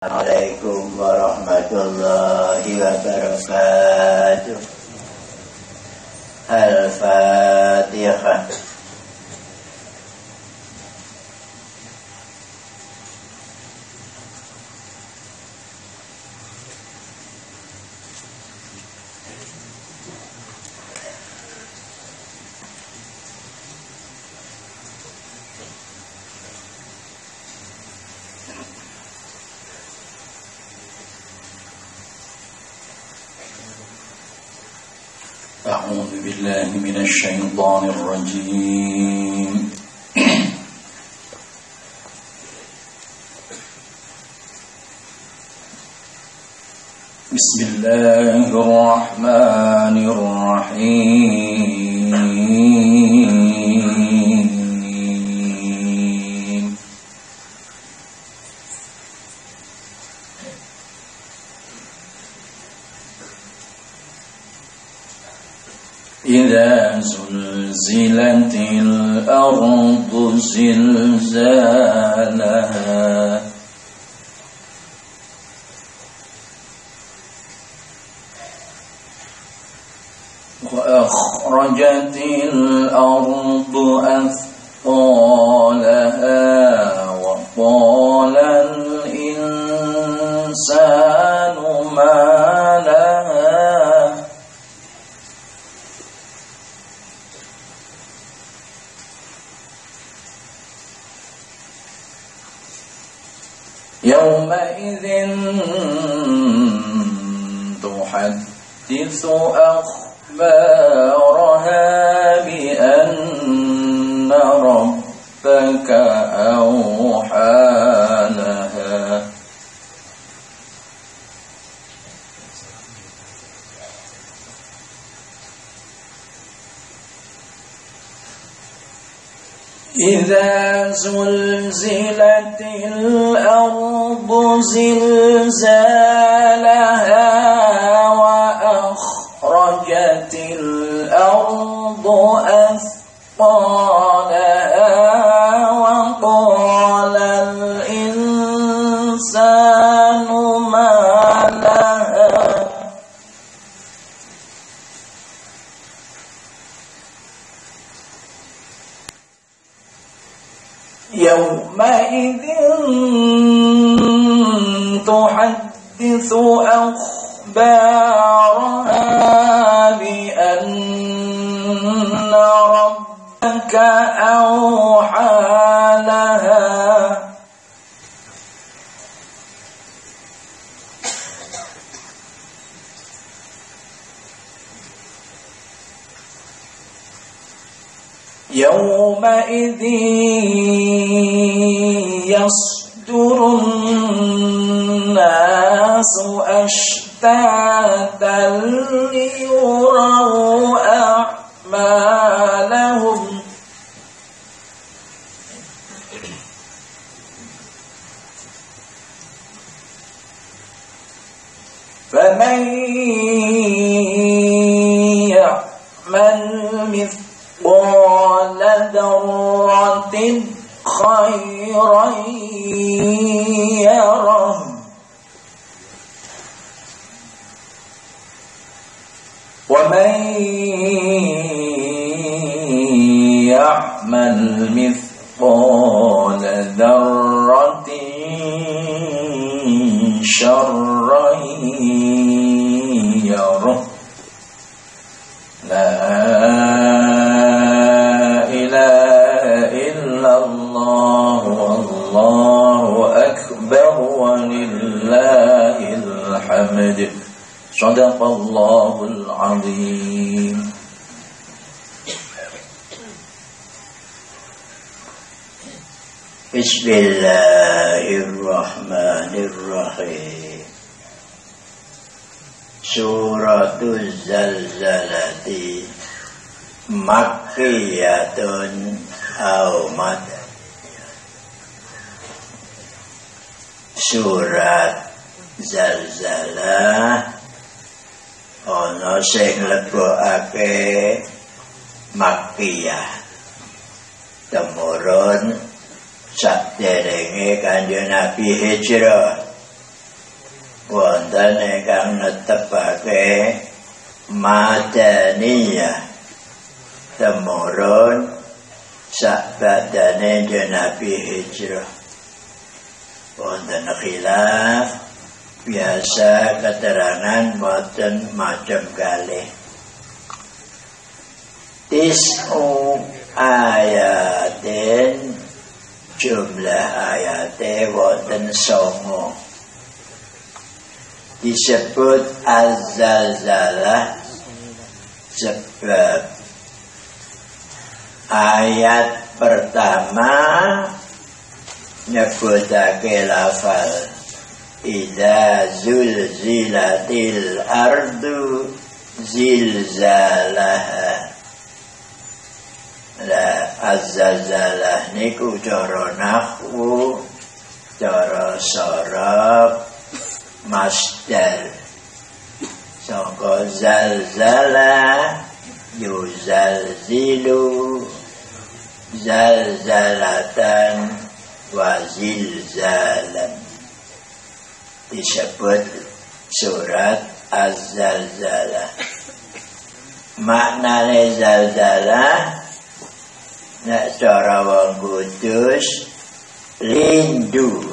Assalamualaikum warahmatullahi wabarakatuh. Al-Fatihah. أعوذ بالله من الشيطان الرجيم. بسم الله الرحمن الرحيم. إذا زلزلت الأرض زلزالها وأخرجت الأرض أثقالها وقال الإنسان ما لها يومئذ تحدث أخبارها بأن ربك أوحى لها إذا زلزلت الأرض زلزالها وأخرجت الأرض أثقالها وقال الإنسان ما لها يومئذ تحدث أخبارها بأن ربك أوحى لها يومئذ يصدر الناس أشتاتا ليروا أعمالهم فمن يعمل مثقال ذرة خيرا يره ومن يعمل مثقال ذرة شرا يره لا إله إلا الله والله أكبر ولله الحمد صدق الله العظيم. Bismillahirrahmanirrahim. Suratul Zalzalati Makkiyatun aw Madaniyah. Surat Zalzalah ana sing lebokake Makkiyah temurun saderenge Kanjeng Nabi hijrah wonten ingkang netepake Madaniyah temurun sakbadane Nabi hijrah. Wonten khilaf biasa keterangan boten macam kalih. Tis'u ayatin jumlah ayate wonten 9. Disebut Az-Zalzalah sebab ayat pertama nyebutake lafal idza zulzilatil ardu zilzalaha. La Az-Zalzalah niku cara nahwu, cara saraf masdar sangka zalzala yuzalzilu zalzalatan wa zilzalan. Disebut surat Az-Zalzalah. Maknane zalzalah nek cara wong Kudus lindu.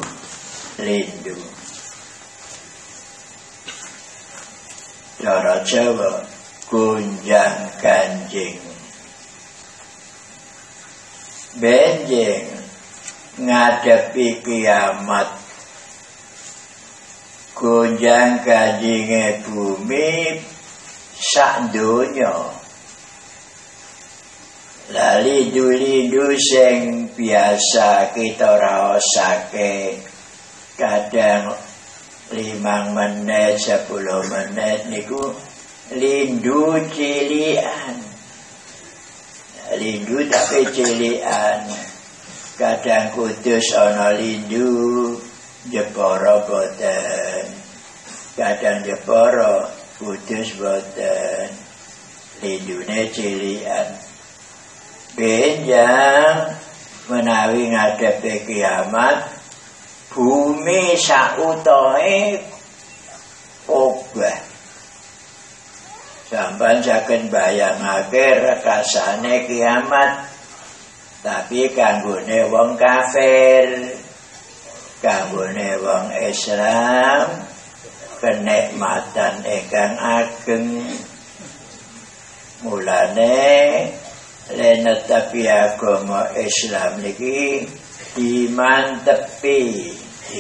Cara Jawa gonjang ganjing. Benjing ngadepi kiamat. Gonjang ganjinge bumi sak donya. Lali lindu sing biasa kita rasake kadang 5 menit, 10 menit niku lindu cilian. Lindu tapi cilian. Kadang Kudus ana lindu Jepara boten. Kadang Jepara Kudus boten. Lindune cilian. Benjang menawi ngadepi kiamat bumi sautohe obah. Sampeyan saged bayangake rekasane kiamat. Tapi kanggone wong kafir, kanggone wong Islam kenikmatan ingkang ageng. Mulane lenetapi agama Islam niki dimantepi.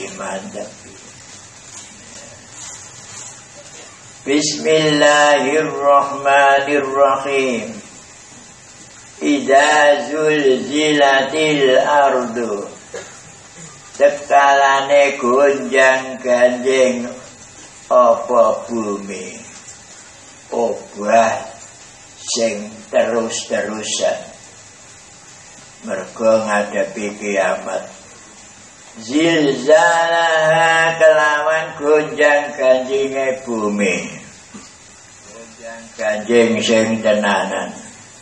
Bismillahirrahmanirrahim. Idza zulzilatil ardu. Sekalane gonjang ganjing apa bumi. Obah sing terus-terusan. Mergo ngadepi kiamat. Zilzalah kelawan gonjang ganjinge bumi. Gonjang ganjing sing tenanan.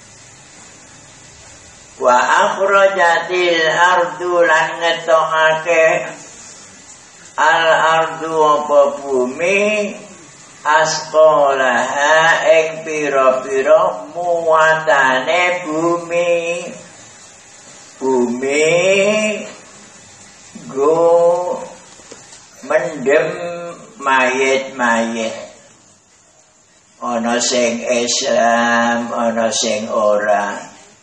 Wa akhrajatil ardu lan ngetokake al ardu apa bumi asqalaha ing pira-pira muatane bumi. Bumi go mendem mayit-mayit. Ana sing Islam, ana sing ora.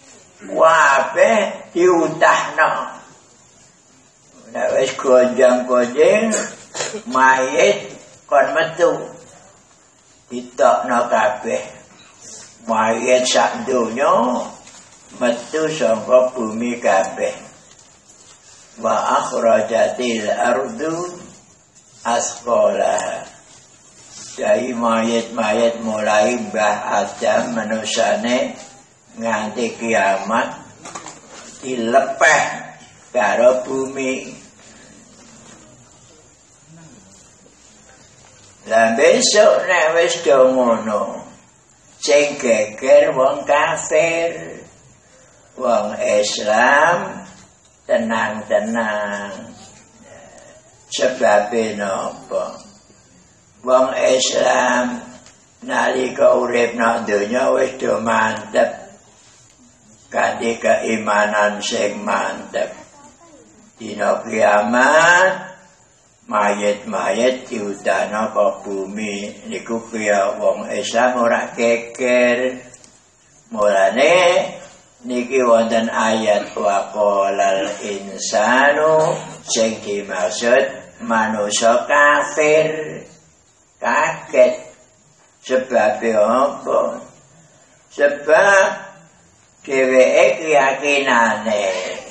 Kabeh diutahno. Nek wis gonjang-gonjing mayit kon metu. Ditokno kabeh. Mayit sak donya metu saka bumi kabeh. Wa akhrajatil ardu asqalaha. Dari mayit-mayit mulai Mbah Adam manusane nganti kiamat dilepeh karo bumi. Lah besok nek wis do ngono, sing geger wong kafir, wong Islam tenang-tenang. Sebabe napa? wong Islam nalika urip nang donya wis do mantep kanthi keimanan sing mantep. Dina kiamat mayit-mayit diudana ke bumi niku kaya wong Islam ora keker. Mulane niki wonten ayat wa qalal insanu sing dimaksud manusia kafir. Kaget. Sebab apa? Sebab dheweke keyakinane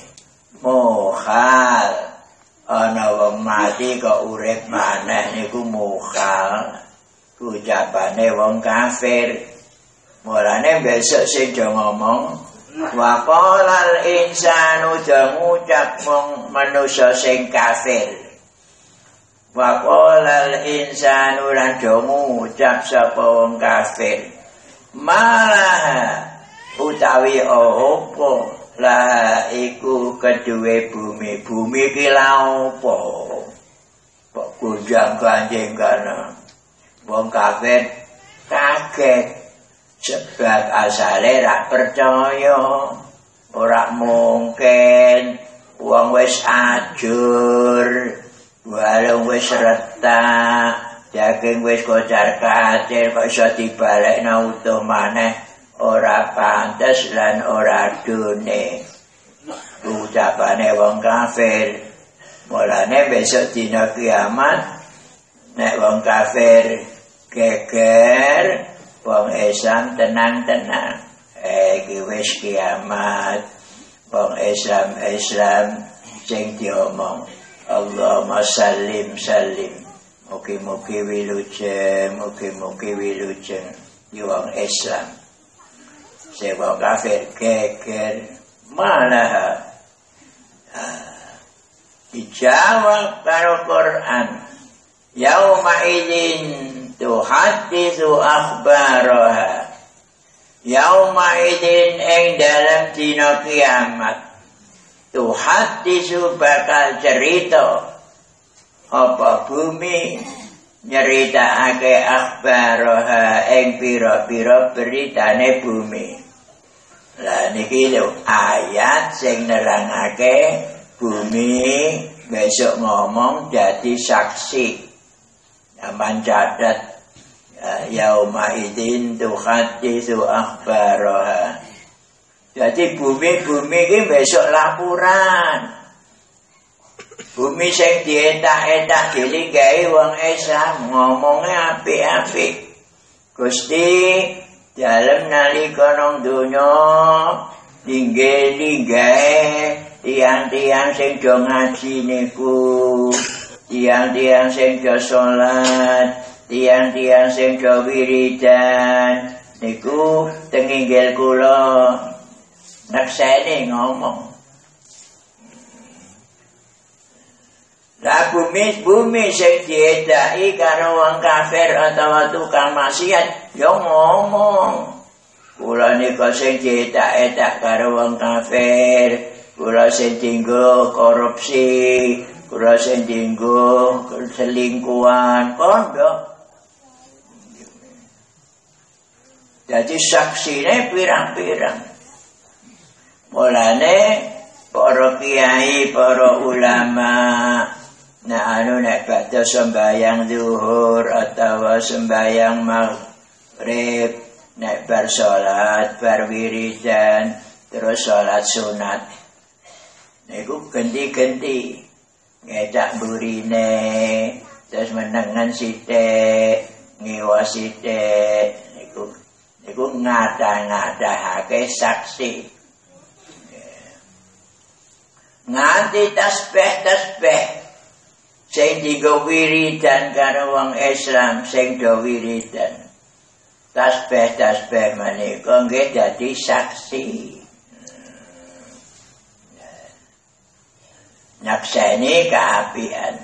mukhal ana wong mati kok urip maneh niku mukhal. Ucapane wong kafir. Mulane besok sing do ngomong wa qalal insanu ngucap wong manusia sing kafir. Wa qalal insanu lan do ngucap sapa wong kafir. Malah utawi apa lah iku keduwe bumi ki lha apa? Kok kunjang kanjeng kana wong kafir kaget. Sebab asale ra percaya, ora mungkin wong wis ajur, warung wis retak, daging wis kocar-kacir kok iso dibalekna utuh maneh, ora pantes lan ora dune. Ucapane wong kafir. Mulane besok dina kiamat nek wong kafir geger, wong Islam tenang-tenang. Iki wis kiamat. Wong Islam sing diomong Allahumma sallim. Mugi-mugi wilujeng, di wong Islam. Sing wong kafir geger malah dijawab karo Quran. Yauma idzin tuhaditsu akhbaraha. Yauma idzin ing dalam dina kiamat tuhaditsu bakal cerita apa bumi nyeritakake akhbaraha ing pira-pira beritane bumi. Lah niki lho ayat sing nerangake bumi besok ngomong jadi saksi. Aman cadat yauma idzin tuhaditsu akhbaraha. Jadi bumi iki besok laporan. Bumi sing dietak-etak dilinggahi wong Islam ngomongnya apik-apik. Gusti dalem nalika nang donya linggahe tiang-tiang sing do ngaji niku, tiang-tiang sing do salat, tiang-tiang sing do wiridan niku teng inggil kula naksene ngomong. Lah bumi sing diedaki karo wong kafir atau tukang maksiat yo ngomong. Kula nika sing diedak-edak karo wong kafir, kula sing dienggo korupsi, kula sing dienggo selingkuhan, pondok. Jadi saksine pirang-pirang. Mulane para kiai, para ulama nek badhe sembahyang zuhur atau sembahyang maghrib, nek bar salat, bar wiridan, terus salat sunat. Niku genti-genti ngedak burine, terus menengan sithik, ngiwa sithik, niku ngadah-ngadahake saksi. Nganti tasbih sing dienggo wiridan karo wong Islam sing do wiridan. Tasbih menika nggih dadi saksi. Nyakseni kaapian.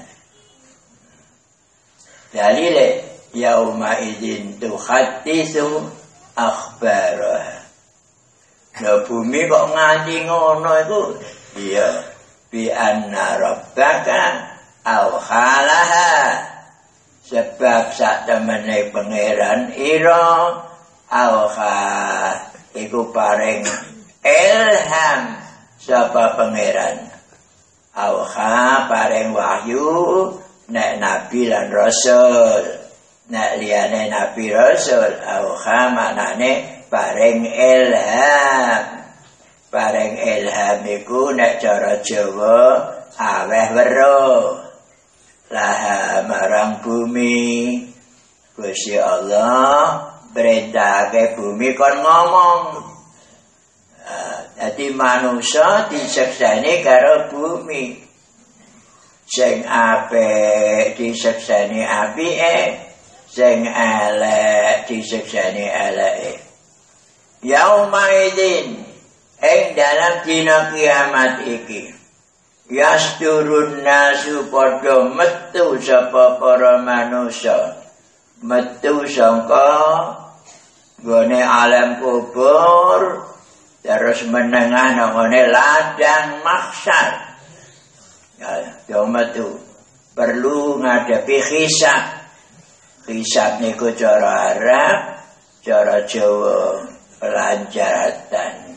Dalile yauma idzin tuhaditsu akhbaraha. Lah bumi kok nganti ngono iku iya bi anna rabbaka awhalaha. Sebab bab satemene pangeran ira auha iku paring ilham sapa pangeran auha paring wahyu nek nabi lan rasul nek liyane nabi rasul auha maknane paring ilham iku nek cara Jawa aweh weruh laha marang bumi Gusti Allah perintahake bumi kon ngomong. Dadi manusia disekseni karo bumi. Sing apik disekseni apike, sing elek disekseni eleke. Yaumaidin ing dalam dina kiamat iki yasturun nasu padha metu sapa para manusa metu sangka gone alam kubur terus menengah nangone ladang mahsyar ya metu perlu ngadepi hisab niku cara Arab cara Jawa pelanjaratan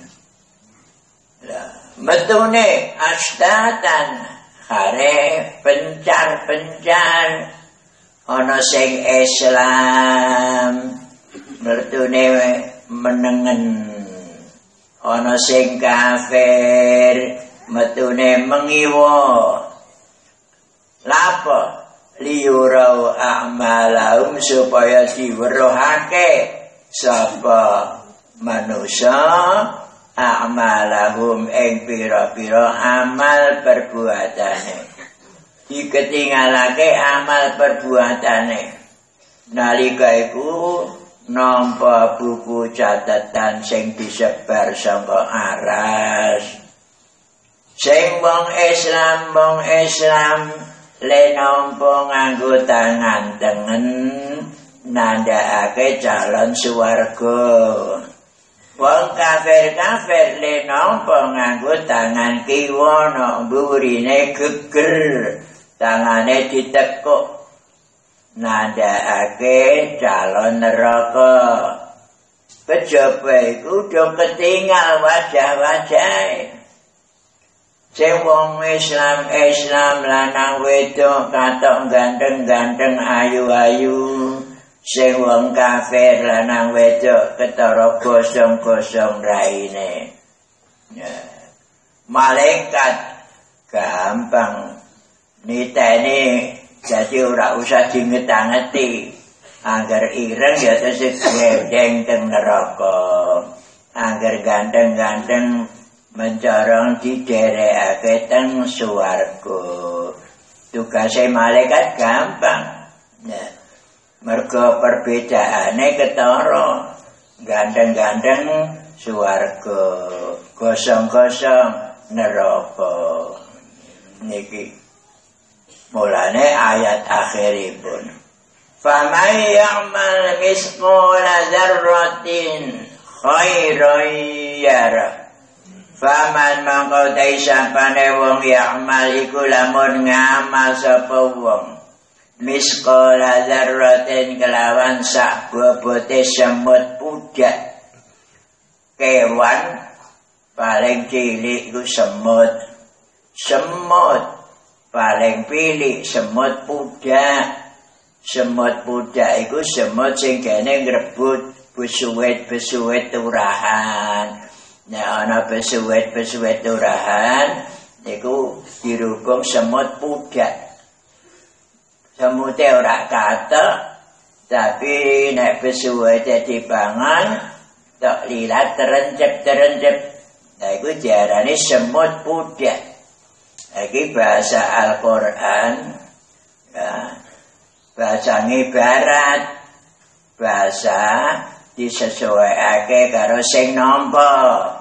metune astatan hare pencar-pencar ana sing Islam metune menengen ana sing kafir metune mengiwa lapo liyurau a'malahum supaya diweruhake sapa manusia a'malahum ing pira-pira amal perbuatane diketingalake amal perbuatane nalika iku nampa buku catatan sing disebar saka aras sing wong Islam le nampa nganggo tangan tengen nandhakake calon swarga. Wong kafir le nampa nganggo tangan kiwa nok mburine geger, tangane ditekuk nandhakake calon neraka. Kejaba iku do ketinggal wajah-wajahe. Sing wong Islam lanang wedok katok ganteng-ganteng ayu-ayu. Sing wong kafir lanang wedok ketara gosong-gosong raine. Malaikat gampang niteni dadi ora usah dingetangeti. Angger ireng ya terus gedeng teng neraka. Angger ganteng-ganteng mencorong diderekake teng swarga. Tugase malaikat gampang. Mergo perbedaane ketara. Ganteng-ganteng swarga, gosong-gosong neraka. Niki mulane ayat akhiripun. Faman ya'mal misqala dzarratin khairan yara. Faman mangko dai sapane wong ya'mal iku lamun ngamal sapa wong misqala dzarratin kelawan sak bobote semut pudak. Kewan paling cilik iku semut paling pilih semut pudak. Semut pudak iku semut sing kene ngrebut besuwet-besuwet turahan. Nek ana besuwet-besuwet turahan niku dirukung semut pudak. Semute ora katok tapi nek besuwete dipangan tok lilat terencep. Nah iku diarani semut pudak. Iki bahasa Al-Qur'an. Ya. Bahasa ibarat bahasa disesuaiake karo sing nampa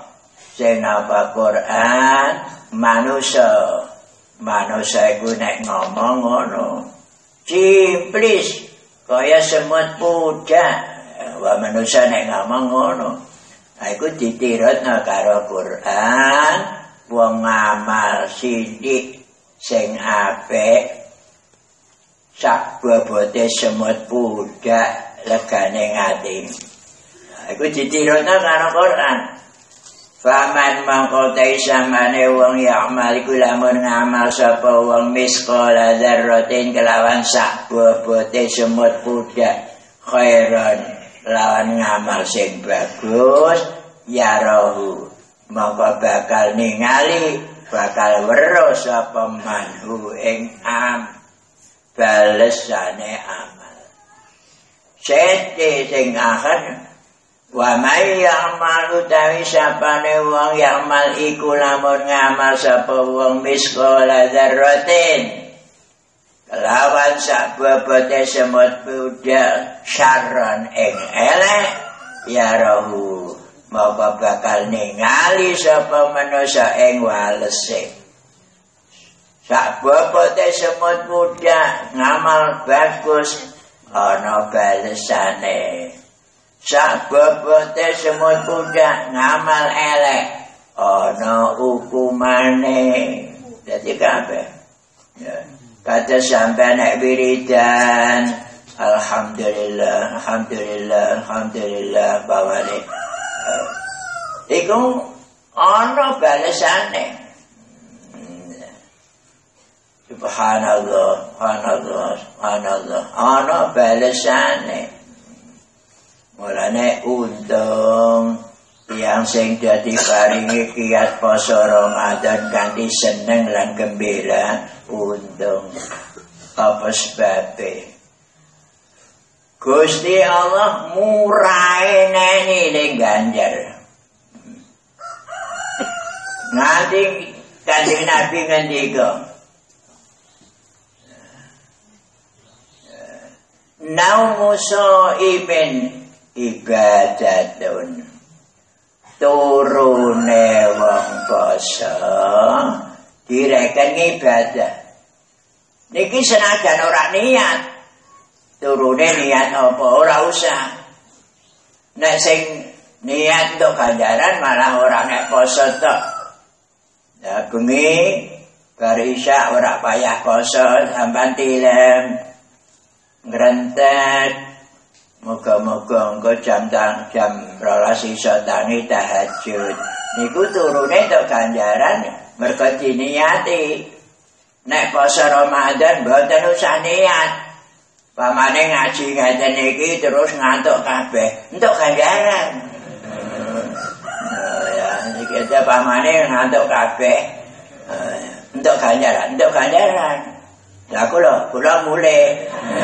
Quran manusia iku nek ngomong ngono ciplis kaya semut pudak wa manusia nek ngomong ngono iku ditirutna karo Quran wong ngamal sithik sing apik sak bobote semut budak legane ngati. Iku ditirono karo Quran. Faman mangko taisamane wong ya'mal iku lamun ngamal sapa wong misqala dzarratin kelawan sak bobote semut budak khairan lawan ngamal sing bagus yarahu mongko bakal ningali bakal weruh sapa manhu ing balesane amal sete sing akhir wa may ya'mal utawi sapane wong ya'mal iku lamun ngamal sapa wong misqala dzarratin kelawan sak bobote semut budak syarron ing elek yarahu mongko bakal ningali sapa manusa ing walese sak bobote semut budak ngamal bagus ana balesane sak bobote semut budak ngamal elek ana hukumane dadi kabeh ya kata sampai nek wiridan alhamdulillah alhamdulillah alhamdulillah bawane iku ana balesane subhanallah subhanallah subhanallah ana balesane mulane untung yang sing dadi paringi kiat poso Ramadan kanthi seneng lan gembira untung apa sebabe Gusti Allah murahe neni ning ganjar nganti kanjeng Nabi ngendika nauso ibn ibadatun turune wong poso direken ibadah niki senajan ora niat turune niat apa ora usah nek sing niat untuk ganjaran malah ora nek poso tok ya bengi bar isya ora payah poso sampean tilem ngrentet moga-moga engko jam 12 iso tangi tahajud niku turune tok ganjaran mergo diniati nek poso Ramadan mboten usah niat pamane ngaji ngaten iki terus ngantuk kabeh entuk ganjaran ya iki ada pamane ngantuk kabeh entuk ganjaran lah kula mulai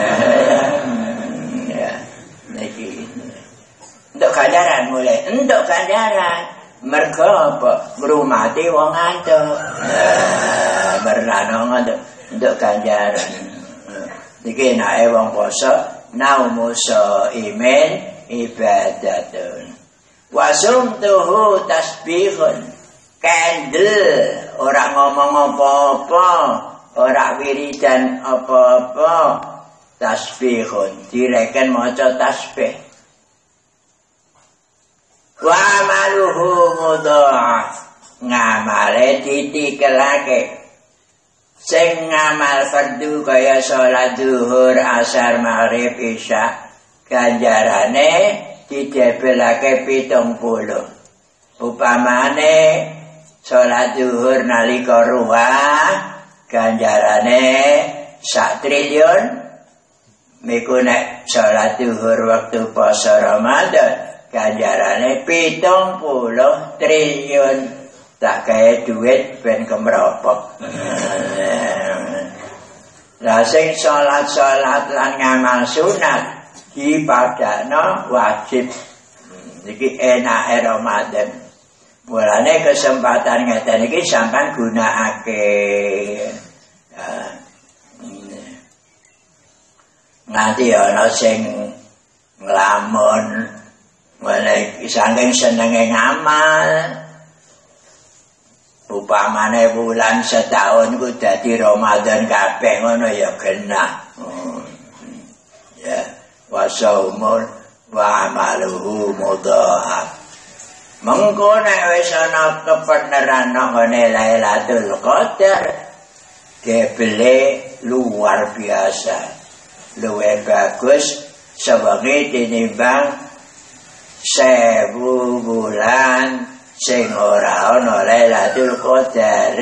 niki untuk ganjaran mulai untuk ganjaran mergo apa ngrumati wong ngantuk bernano untuk ganjaran niki nae wong poso naumuso imen ibadatun wasumtuhu tasbihun candle ora ngomong apa-apa ora wiridan apa-apa tasbihun direken maca tasbih wa maluhu mudha'af ngamale ditikelake sing ngamal fardu kaya salat zuhur asar maghrib isya ganjarane didebelake 70 upamane salat zuhur nalika ruwah ganjarane 1 triliun miku nek salat zuhur waktu poso Ramadan ganjarane 70 triliun tak kaya duit ben kemropok lah sing salat-salat lan ngamal sunat dipadakno wajib iki enake Ramadan mulane kesempatan ngeten iki sampean gunakake nanti ana sing nglamun mulai saking senenge ngamal upamane bulan setahun ku dadi Ramadan kabeh ngono ya genah ya wasaumul wa amaluhu mudha'af mengko nek wis ana kebenaran nggone Lailatul Qadar gebele luar biasa luwih bagus sewengi tinimbang 1000 bulan sing ora ana Lailatul Qadar.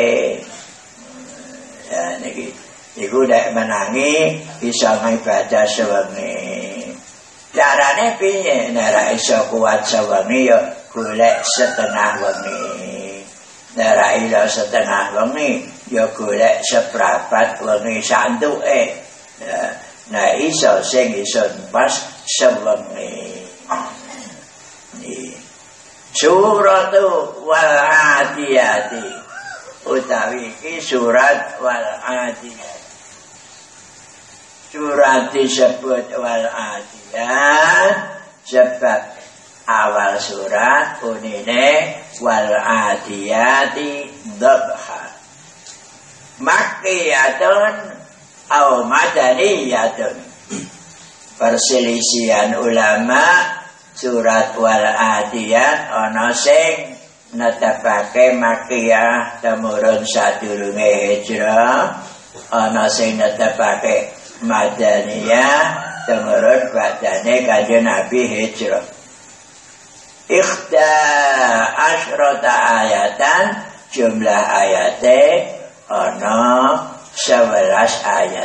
Ya niki iku nek menangi bisa ngibadah sewengi. Carane piye nek ora iso kuat sewengi ya golek setengah wengi. Nek ora iso setengah wengi ya golek seprapat wengi santuke. Nah iso sing iso pas sewengi. Suratul wal adiyati utawi iki surat wal adiyat. Surat disebut wal adiyat sebab awal surat unine wal adiyati dhabha. Makkiyatun au madaniyatun. Perselisihan ulama surat wal adiyat ana sing netepake Makkiyah temurun sadurunge hijrah, ana sing netepake Madaniyah temurun badane Kanjeng Nabi hijrah. Ikhda asyrata ayatan, jumlah ayate ana 11 ayat.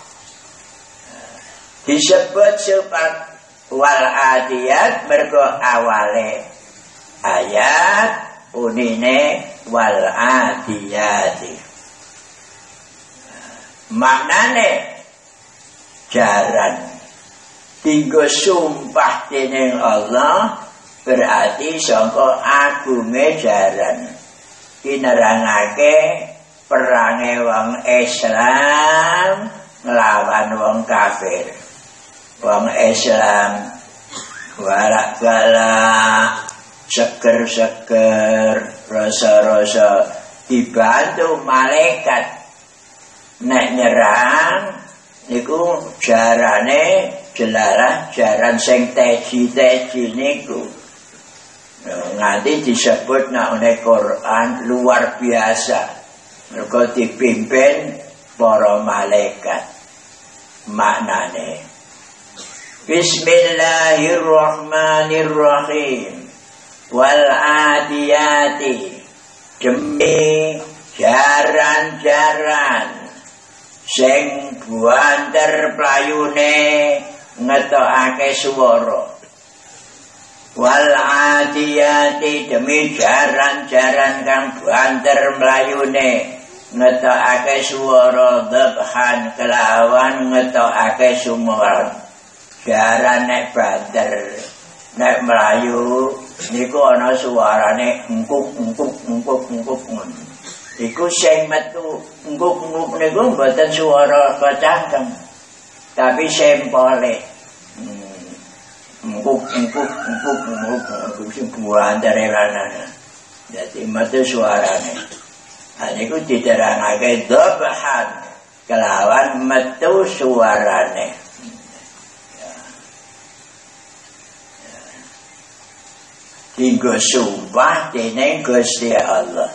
Disebut surat wal adiyat mergo awale ayat unine wal adiyati. Maknane jaran tinggo sumpah dening Allah berarti sangka agunge jaran kinerangake perange wong Islam nglawan wong kafir. Wong Islam galak-galak, seger-seger, rasa-rasa dibantu malaikat. Nek nyerang niku jarane jelalah jaran sing teji-teji niku. Nganti disebut nang Quran luar biasa. Mergo dipimpin para malaikat. Maknane Bismillahirrahmanirrahim. Wal adiyati, demi jaran-jaran sing buanter playune ngetokake swara. Wal adiyati, demi jaran-jaran kang buanter mlayune ngetokake swara, dhabhan kelawan ngetokake sumur. Jaran nek banter nek melayu niku ana suarane engkuk ngono. Iku sing metu engkuk niku mboten suara kacangkem. Tapi sempole. Engkuk sing banter lanang. Dadi metu suarane. Ha niku diterangake dhabhan kelawan metu suarane. Hingga sumpah dening Gusti Allah.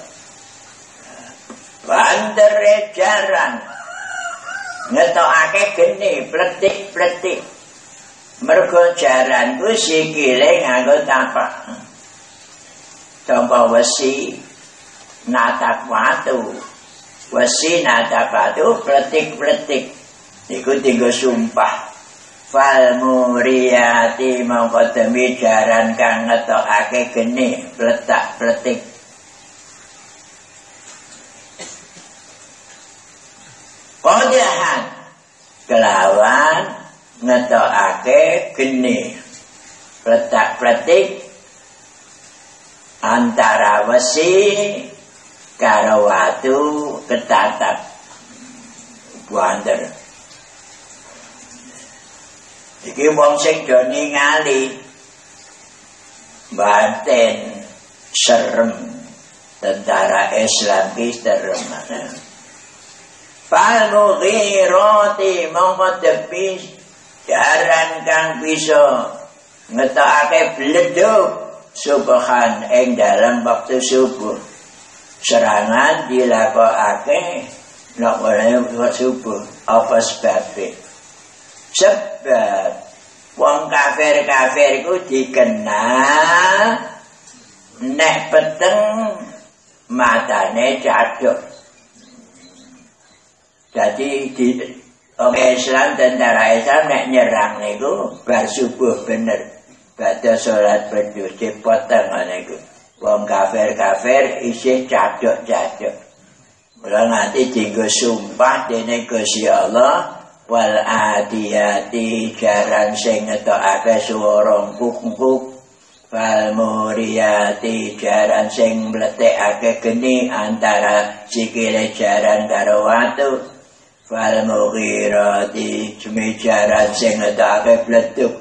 Bandere jaran ngetokake geni pletik-pletik. Mergo jaran ku sikile nganggo tapak. Contoh wesi natak watu. Wesi natak watu pletik-pletik. Iku tinggo sumpah. Fal muriyati mongko demi jaran kang ngetokake geni pletak-pletik. Qadahan kelawan ngetokake geni pletak-pletik antara wesi karo watu ketatap buanter. Iki wong sing do ningali batin serem tentara Islam ki serem. Fal-mughirati mongko tepis jaran kang bisa ngetokake bleduk subhan ing dalam waktu subuh. Serangan dilakokake nek ora subuh apa sebabnya? Sebab wong kafir-kafir iku dikenal nek peteng matane caduk. Jadi di Islam, tentara Islam nek nyerang niku bar subuh bener. Badha salat bedhus dipotong niku. Wong kafir-kafir isih caduk-caduk. Mula nanti dienggo sumpah dening Gusti Allah wal adiyati jaran sing ngetokake swara kuk-kuk wal muriyati jaran sing mletekake geni antara sikile jaran karo watu wal mughirati jaran sing ngetokake bleduk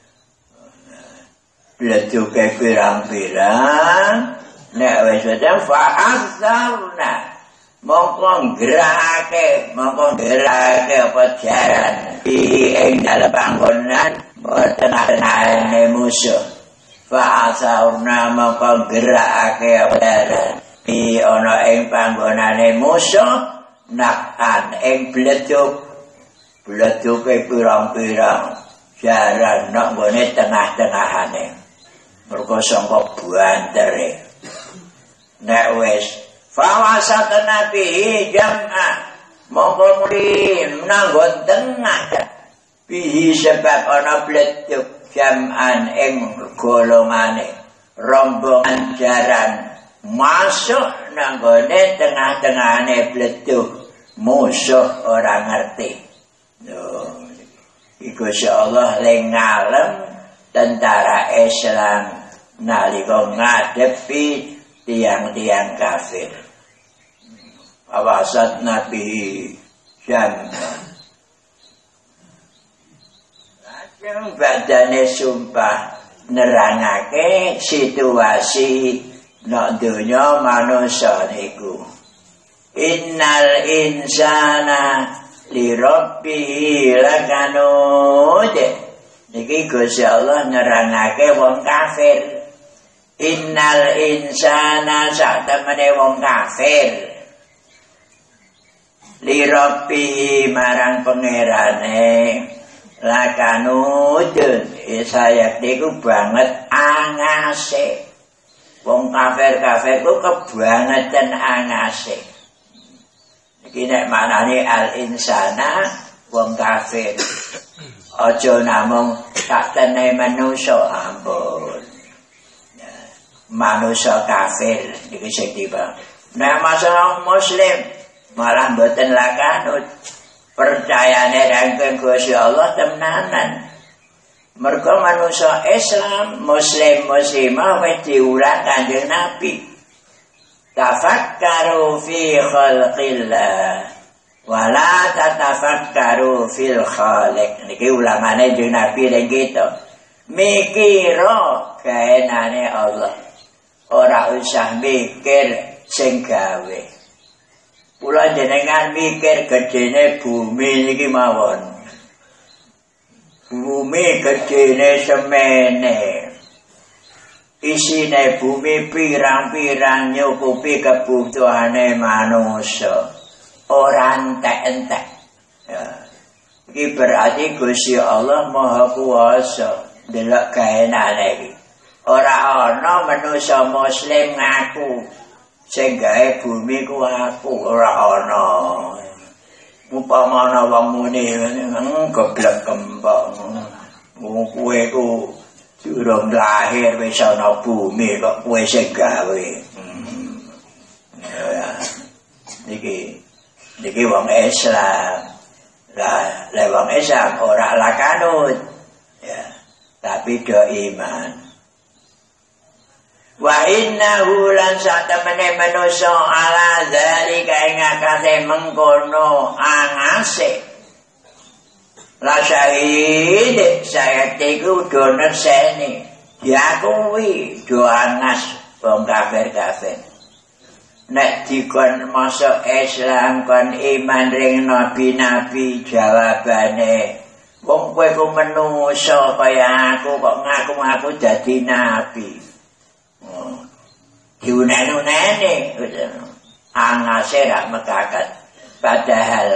bleduke pirang-pirang nek wis sedang fa'adzarna mongko gerakake apa jaran ing dalem panggonan tengah-tengahane musuh fa'adzarna mongko gerakake apa jaran ana ing panggonane musuh nakan ing bleduke pirang-pirang jaran nok nggone tengah-tengahane mergo sangka bantere nek wis fawasatna bihi jam'a mongko muli nanggon tengah bihi sebab ana bleduk jam'an ing golongane rombongan jaran masuk nanggone tengah-tengahane bleduk musuh ora ngerti iku insyaallah ling ngalem tentara Islam nalika ngadepi tiang-tiang kafir. Awasat Nabi Jam'an. Lajeng badane sumpah nerangake situasi nek donya manusa niku. Innal insana li rabbihi lakanud. Niki Gusti Allah nerangake wong kafir. Innal insana satemene wong kafir li rabbihi marang pangerane lakanud saya niku banget angase. Wong kafir-kafir ku kebangetan angase. Iki nek manane al insana wong kafir. Aja namung katene manusa ampun. Manusa kafir iki sing tiba. Nek masalah muslim malah mboten lakanut. Percayane rangkeng Gusti Allah temenanan. Mergo manusa Islam, muslim muslimah wis diulang Kanjeng Nabi. Tafakkaru fi khalqillah wala tatafakkaru fil khaliq. Niki ulamane Kanjeng Nabi ning kita. Mikira kaenane Allah. Ora usah mikir sing gawe. Kula jenengan mikir gedene bumi niki mawon. Bumi gedene semene. Isine bumi pirang-pirang nyukupi kebutuhane manusia. Ora entek-entek. Ya. Iki berarti Gusti Allah Maha Kuwasa delok kaenane iki. Ora ana manusia muslim ngaku sing gawe bumi ku aku ora ana. Upama ana wong muni goblok kembang. Kowe ku durung lahir wis ana bumi kok kowe sing gawe. Ya. Niki wong Islam. Lah wong Islam ora lakanut. Ya, tapi do iman. Wa innahu lan satamene manusa ala dzalika ing akase mengkono angase la syahid saya teku do nerseni diakui do anas wong kafir nek dikon masuk Islam kon iman ring nabi-nabi jawabane wong kowe ku manusa kaya aku kok ngaku dadi nabi. Diunani-unani angase rak mekakat padahal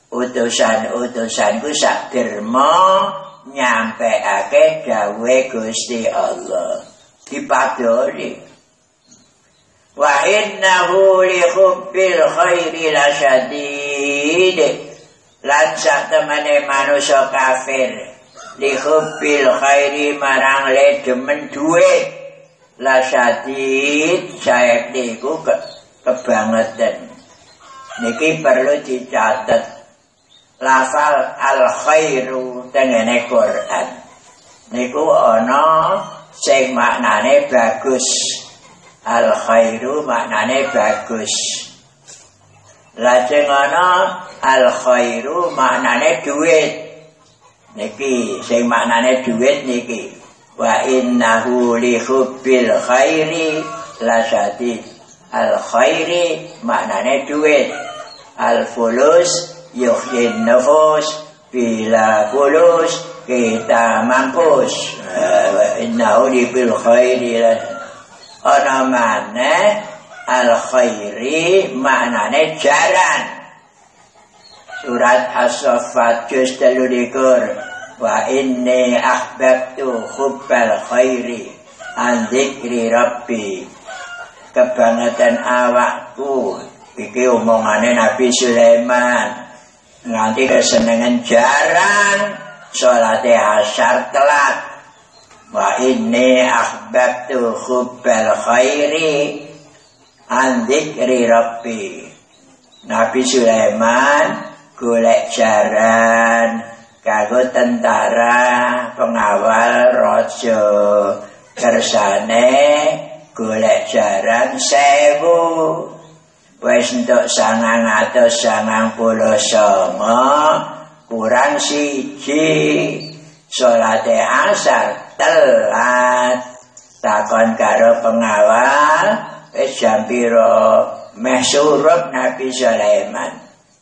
utusan-utusanku sak derma nyampeake dawuhe Gusti Allah dipadoni. Wa innahu li hubbil khairi lasyadid. Lan sak temene manusa kafir li hubbil khairi marang le demen duit lasyadid saya niku kebangetan. Niki perlu dicatat lafal al khairu tengene Quran niku ana sing maknane bagus. Al khairu maknane bagus. Lajeng ana al khairu maknane duit. Niki sing maknane duit niki. Wa innahu li hubbil khairi lasyadid. Al khairi maknane duit. Al fulus yuhyin nufus. Bila fulus kita mampus. Wa innahu li bil khairi lasyadid. Ana maneh al khairi maknane jaran. Surat As-Saffat juz 13. Wa inni ahbabtu hubbal khairi an dzikri rabbi. Kebangetan awakku iki omongane Nabi Sulaiman nganti kesenengan jaran salate asyar telat. Wa inni ahbabtu hubbal khairi an dzikri rabbi. Nabi Sulaiman golek jaran kanggo tentara pengawal raja kersane golek jaran 1000 wis entuk 999 kurang siji salate asar telat. Takon karo pengawal wis jam pira meh surup Nabi Sulaiman.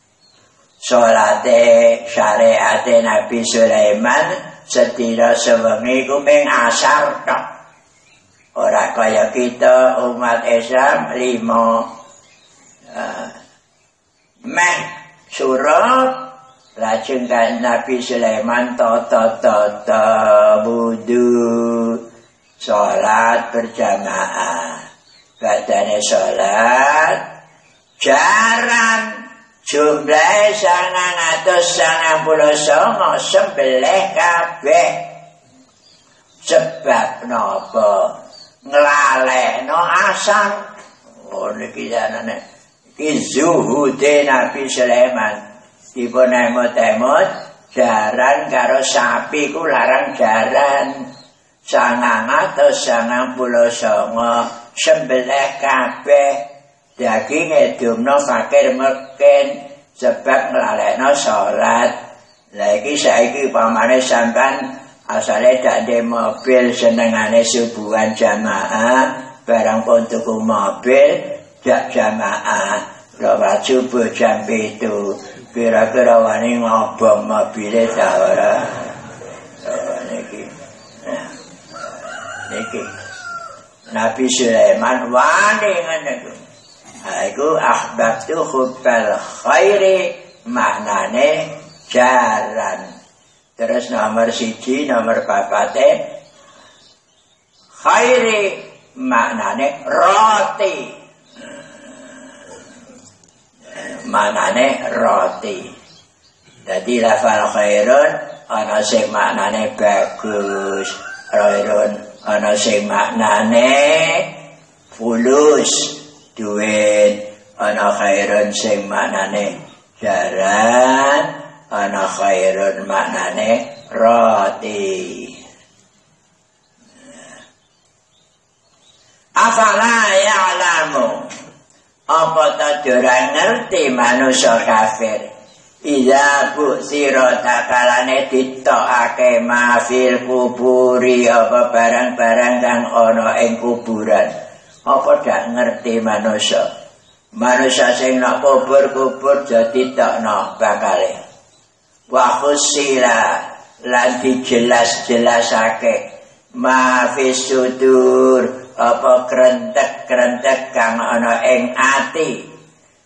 Salate syariate Nabi Sulaiman sedina sewengi ku mung asar tok. Ora kaya kita umat Islam 5 meh surup. Lajeng kan Nabi Sulaiman tata wudu salat berjamaah. Badane salat jaran jumlah 999 sembelih kabeh. Sebab napa? Nglalekno asar. Oh niki janane iki zuhude Nabi Sulaiman. Dipun emot-emot jaran karo sapi ku larang jaran. 999 sembelih kabeh. Daging edumno fakir meken sebab nglalekno salat. Lah iki saiki pamane sampean asale dak ndek mobil senengane subuhan jamaah, barang pun tuku mobil dak jamaah. Lha subuh jam 7 kira-kira wani ngobong mobile ta ora. Niki Nabi Sulaiman wani ngene iku. Iku ahbabtu hubbal khairi maknane jaran. Terus nomor 1 nomor 4 khairi maknane roti. Maknane roti. Jadi lafal khairun ana sing maknane bagus, khairun ana sing maknane fulus, duit, ana khairun sing maknane jaran, ana khairun maknane roti. Afala ya'lamu apa ta ora ngerti manusia kafir. Ida bu sira takalane ditokake mafil kuburi apa barang-barang kang ana ing kuburan. Apa dak ngerti manusia? Manusia sing nak kubur-kubur jadi tokno bakale. Wa khusila lan dijelas-jelasake mafis sudur apa krentek-krentek kang ana ing ati.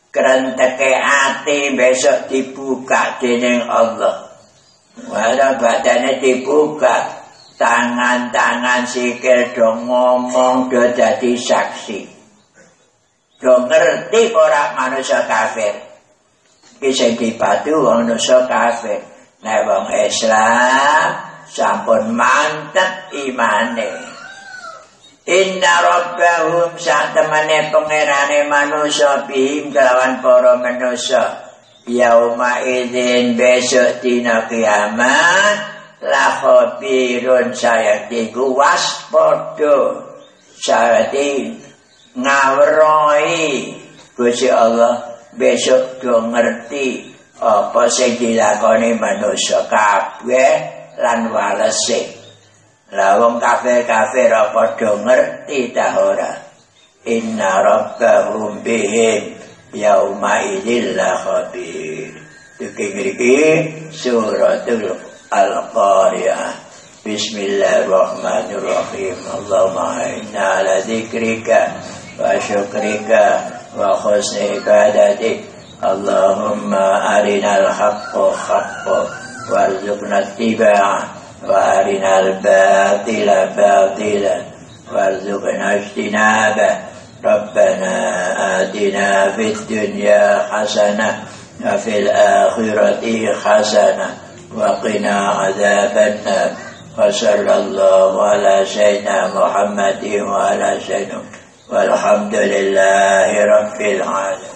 Krenteke ati besok dibuka dening Allah. Wala badane dibuka, tangan-tangan sikil do ngomong do dadi saksi. Do ngerti ora manusia kafir. Iki sing dipadu wong manusia kafir. Nek wong Islam sampun mantep imane. Inna rabbahum satemene pangerane manusia bihim kelawan para manusia yauma idzin besok dina kiamat la khabirun sayati waspada sayati ngawroi Gusti Allah besok do ngerti apa sing dilakoni manusia kabeh lan walese. Lah wong kafir-kafir apa do ngerti ta ora? Inna rabbahum bihim yauma idzil khabir. Iki suratul Al-Qari'ah. Bismillahirrahmanirrahim. Allahumma inna ala dzikrika wa syukrika wa husni ibadatik. Allahumma arinal haqqa haqqan warzuqna ittiba'ah وارنا الباطل باطلا وارزقنا اجتنابه ربنا آتنا في الدنيا حسنة وفي الآخرة حسنة وقنا عذاب النار وصلى الله على سيدنا محمد وعلى سيدنا والحمد لله رب العالمين.